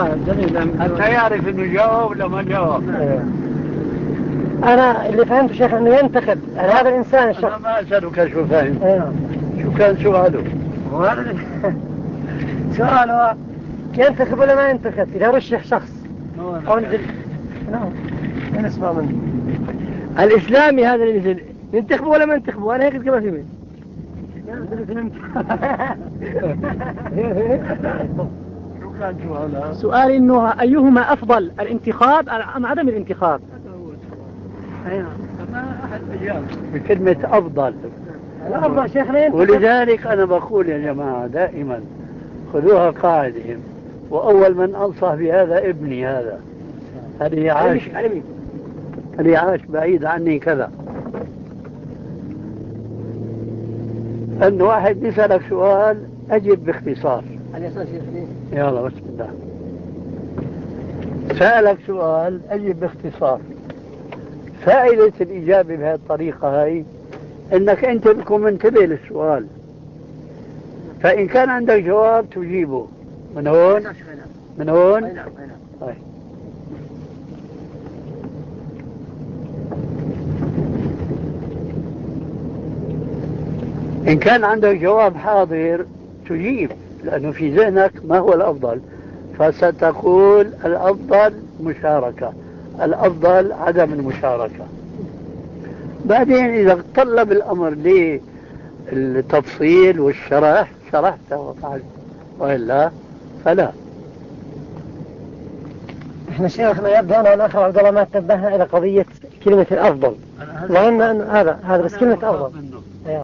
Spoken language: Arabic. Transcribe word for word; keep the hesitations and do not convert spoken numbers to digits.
لا دليل أنت يعرف إنه جاوب ولا ما جاوب. أنا اللي فهمته شيخ إنه ينتخب هذا الإنسان الشخص. أنا ما أسألك شو فاهم. أيوه. شو كان سؤاله؟ سؤاله ينتخب ولا ما ينتخب إذا رشح شخص أو نزل. نعم. ما نسمع منه. الإسلامي هذا اللي نزل ينتخبه ولا ما ينتخبه؟ أنا هيك كما في منه. شو كان سؤاله؟ سؤال إنه أيهما أفضل الانتخاب أم عدم الانتخاب؟ أيوة. ما أحد أجاب بكلمة أفضل. الأفضل شيخنا. ولذلك أنا بقول يا جماعة دائما خذوها قاعدة، وأول من أنصح بهذا ابني هذا هذه عاش هذه عاش بعيد عني كذا. أن واحد يسألك سؤال أجب باختصار. يلا بسم الله. سألك سؤال أجب باختصار. فائدة الإجابة بهذه الطريقة هاي إنك أنت تكون منتبه للسؤال، فإن كان عندك جواب تجيبه من هون من هون. طيب. إن كان عندك جواب حاضر تجيب، لأنه في ذهنك ما هو الأفضل، فستقول الأفضل مشاركة، الأفضل عدم المشاركة. بعدين إذا طلب الأمر للتفصيل والشرح شرحته وفعلت، وإلا فلا. احنا شيخنا يبدو أنا والأخ عبد الله ما انتبهنا إلى قضية كلمة الأفضل، وأن هذا هذا بس كلمة أفضل.